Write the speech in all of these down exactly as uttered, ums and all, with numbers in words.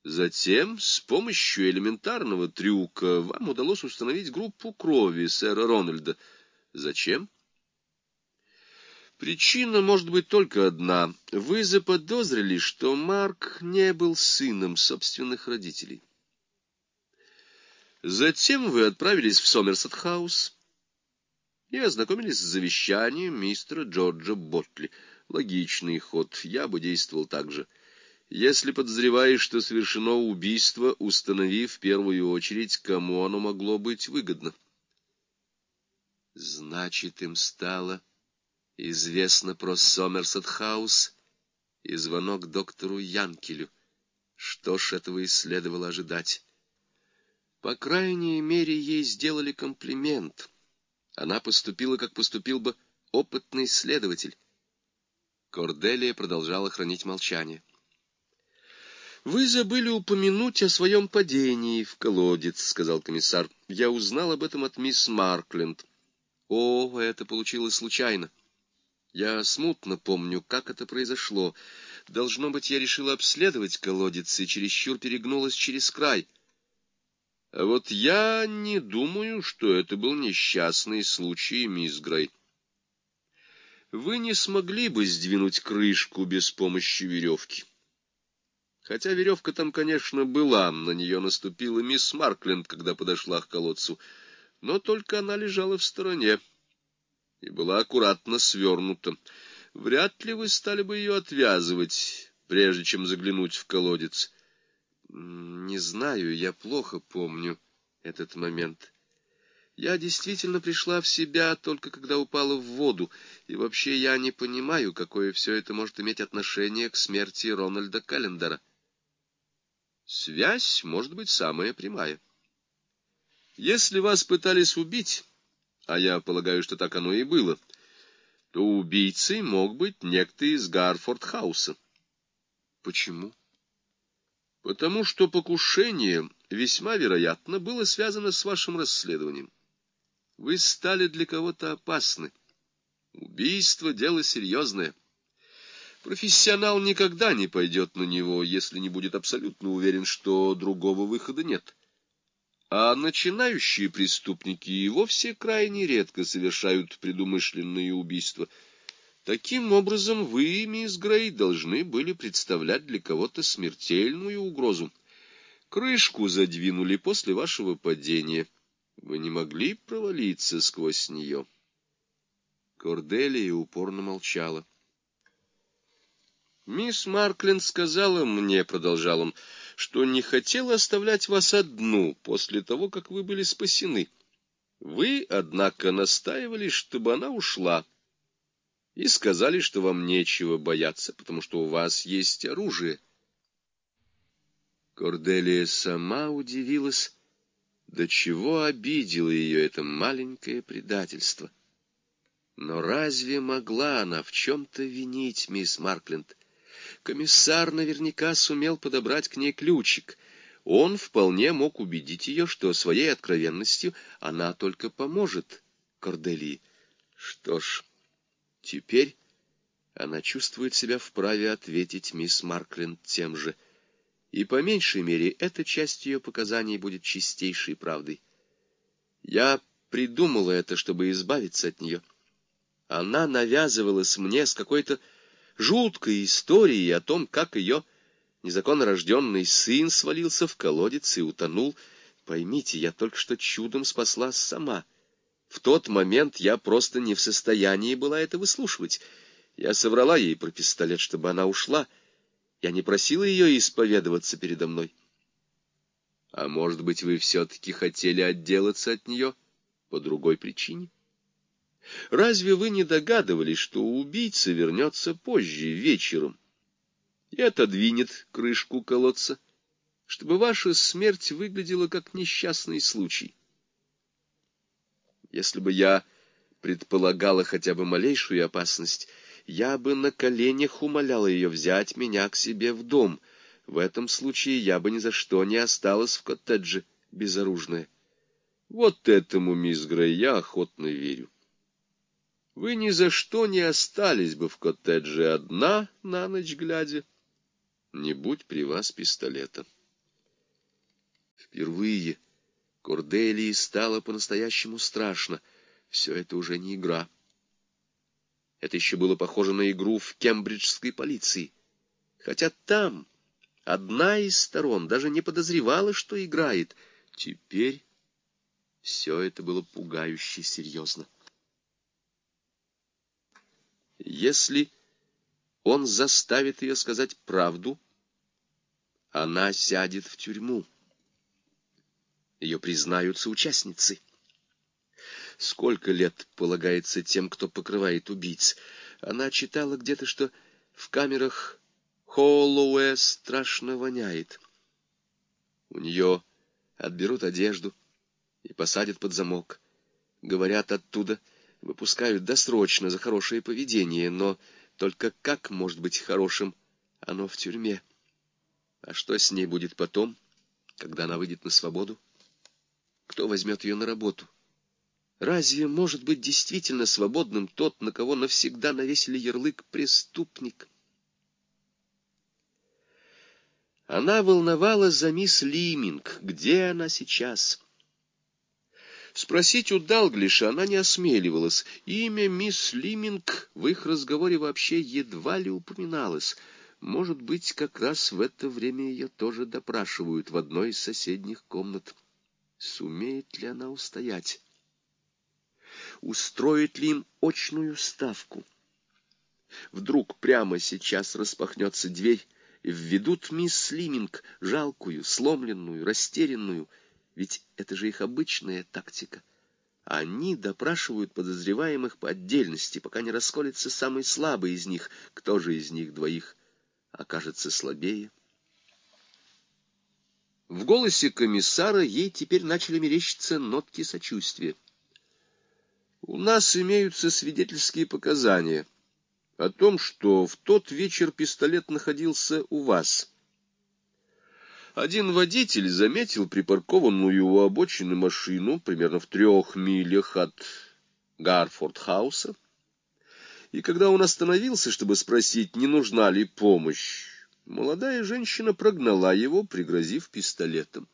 Затем, с помощью элементарного трюка, вам удалось установить группу крови сэра Рональда. Зачем? Причина может быть только одна. Вы заподозрили, что Марк не был сыном собственных родителей. Затем вы отправились в Сомерсет-хаус и ознакомились с завещанием мистера Джорджа Ботли. Логичный ход, я бы действовал так же. Если подозреваешь, что совершено убийство, установи в первую очередь, кому оно могло быть выгодно. Значит, им стало известно про Сомерсет-хаус и звонок доктору Янкелю. Что ж, этого и следовало ожидать. По крайней мере, ей сделали комплимент. Она поступила, как поступил бы опытный следователь. Корделия продолжала хранить молчание. «Вы забыли упомянуть о своем падении в колодец», — сказал комиссар. «Я узнал об этом от мисс Маркленд». «О, это получилось случайно. Я смутно помню, как это произошло. Должно быть, я решила обследовать колодец и чересчур перегнулась через край. А вот я не думаю, что это был несчастный случай, мисс Грей. Вы не смогли бы сдвинуть крышку без помощи веревки. Хотя веревка там, конечно, была, на нее наступила мисс Маркленд, когда подошла к колодцу, но только она лежала в стороне и была аккуратно свернута. Вряд ли вы стали бы ее отвязывать, прежде чем заглянуть в колодец. Не знаю, я плохо помню этот момент. Я действительно пришла в себя только когда упала в воду, и вообще я не понимаю, какое все это может иметь отношение к смерти Рональда Каллендера. Связь может быть самая прямая. Если вас пытались убить, а я полагаю, что так оно и было, то убийцей мог быть некто из Гарфорд-хауса. Почему? Потому что покушение весьма вероятно было связано с вашим расследованием. Вы стали для кого-то опасны. Убийство — дело серьезное. Профессионал никогда не пойдет на него, если не будет абсолютно уверен, что другого выхода нет. А начинающие преступники и вовсе крайне редко совершают предумышленные убийства. Таким образом, вы, мисс Грей, должны были представлять для кого-то смертельную угрозу. Крышку задвинули после вашего падения. Вы не могли провалиться сквозь нее. Корделия упорно молчала. «Мисс Маркленд сказала мне, — продолжал он, — что не хотела оставлять вас одну после того, как вы были спасены. Вы, однако, настаивали, чтобы она ушла, и сказали, что вам нечего бояться, потому что у вас есть оружие». Корделия сама удивилась, до чего обидело ее это маленькое предательство. Но разве могла она в чем-то винить мисс Маркленд? Комиссар наверняка сумел подобрать к ней ключик. Он вполне мог убедить ее, что своей откровенностью она только поможет Корделии. Что ж, теперь она чувствует себя вправе ответить мисс Маркленд тем же. И по меньшей мере эта часть ее показаний будет чистейшей правдой. Я придумала это, чтобы избавиться от нее. Она навязывалась мне с какой-то жуткой историей о том, как ее незаконно рожденный сын свалился в колодец и утонул. Поймите, я только что чудом спаслась сама. В тот момент я просто не в состоянии была это выслушивать. Я соврала ей про пистолет, чтобы она ушла. Я не просила ее исповедоваться передо мной. А может быть, вы все-таки хотели отделаться от нее по другой причине? Разве вы не догадывались, что убийца вернется позже, вечером, и отодвинет крышку колодца, чтобы ваша смерть выглядела как несчастный случай? Если бы я предполагала хотя бы малейшую опасность, я бы на коленях умоляла ее взять меня к себе в дом. В этом случае я бы ни за что не осталась в коттедже безоружная. Вот этому, мисс Грей, я охотно верю. Вы ни за что не остались бы в коттедже одна на ночь глядя, не будь при вас пистолета. Впервые Корделии стало по-настоящему страшно. Все это уже не игра. Это еще было похоже на игру в кембриджской полиции. Хотя там одна из сторон даже не подозревала, что играет. Теперь все это было пугающе серьезно. Если он заставит ее сказать правду, она сядет в тюрьму. Ее признают соучастницей. Сколько лет полагается тем, кто покрывает убийц? Она читала где-то, что в камерах Холлоуэ страшно воняет. У нее отберут одежду и посадят под замок. Говорят, оттуда выпускают досрочно за хорошее поведение, но только как может быть хорошим оно в тюрьме? А что с ней будет потом, когда она выйдет на свободу? Кто возьмет ее на работу? Разве может быть действительно свободным тот, на кого навсегда навесили ярлык «преступник»? Она волновалась за мисс Лиминг. Где она сейчас? Спросить у Далглиша она не осмеливалась. Имя мисс Лиминг в их разговоре вообще едва ли упоминалось. Может быть, как раз в это время ее тоже допрашивают в одной из соседних комнат. Сумеет ли она устоять? Устроит ли им очную ставку? Вдруг прямо сейчас распахнется дверь, и введут мисс Лиминг, жалкую, сломленную, растерянную. Ведь это же их обычная тактика. Они допрашивают подозреваемых по отдельности, пока не расколется самый слабый из них. Кто же из них двоих окажется слабее? В голосе комиссара ей теперь начали мерещиться нотки сочувствия. «У нас имеются свидетельские показания о том, что в тот вечер пистолет находился у вас. Один водитель заметил припаркованную у обочины машину примерно в трех милях от Гарфорд-хауса, и когда он остановился, чтобы спросить, не нужна ли помощь, молодая женщина прогнала его, пригрозив пистолетом.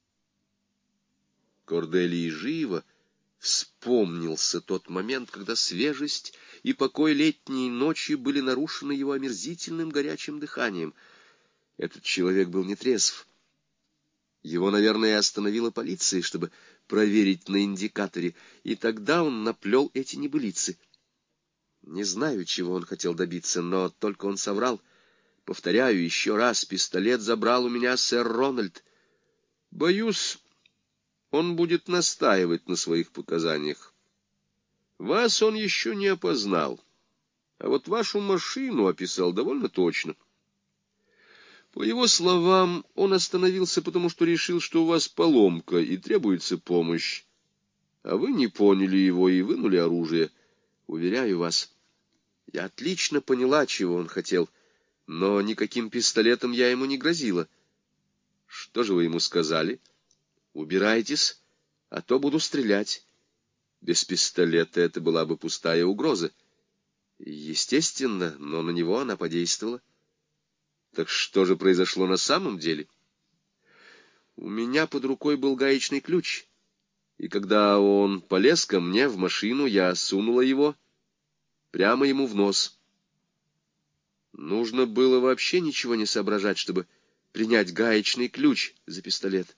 Корделии живо вспомнился тот момент, когда свежесть и покой летней ночи были нарушены его омерзительным горячим дыханием. Этот человек был нетрезв. Его, наверное, остановила полиция, чтобы проверить на индикаторе, и тогда он наплел эти небылицы. Не знаю, чего он хотел добиться, но только он соврал. Повторяю еще раз, пистолет забрал у меня сэр Рональд. Боюсь, он будет настаивать на своих показаниях. Вас он еще не опознал, а вот вашу машину описал довольно точно. По его словам, он остановился, потому что решил, что у вас поломка и требуется помощь. А вы не поняли его и вынули оружие. Уверяю вас, я отлично поняла, чего он хотел, но никаким пистолетом я ему не грозила. Что же вы ему сказали? Убирайтесь, а то буду стрелять. Без пистолета это была бы пустая угроза. Естественно, но на него она подействовала. Так что же произошло на самом деле? У меня под рукой был гаечный ключ, и когда он полез ко мне в машину, я сунула его прямо ему в нос. Нужно было вообще ничего не соображать, чтобы принять гаечный ключ за пистолет.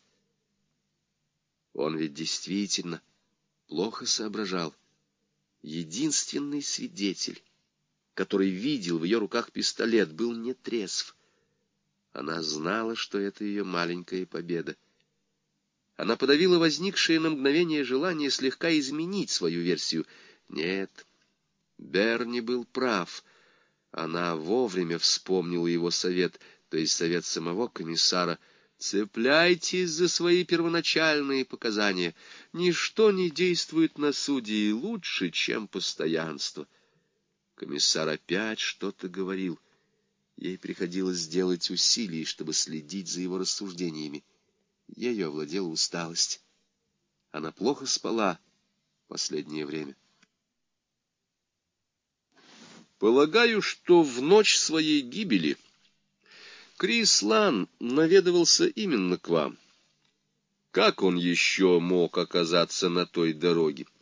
Он ведь действительно плохо соображал. Единственный свидетель, который видел в ее руках пистолет, был нетрезв. Она знала, что это ее маленькая победа. Она подавила возникшее на мгновение желание слегка изменить свою версию. Нет, Берни был прав. Она вовремя вспомнила его совет, то есть совет самого комиссара. «Цепляйтесь за свои первоначальные показания. Ничто не действует на судей лучше, чем постоянство». Комиссар опять что-то говорил. Ей приходилось сделать усилия, чтобы следить за его рассуждениями. Ею овладела усталость. Она плохо спала последнее время. Полагаю, что в ночь своей гибели Крис Лан наведывался именно к вам. Как он еще мог оказаться на той дороге?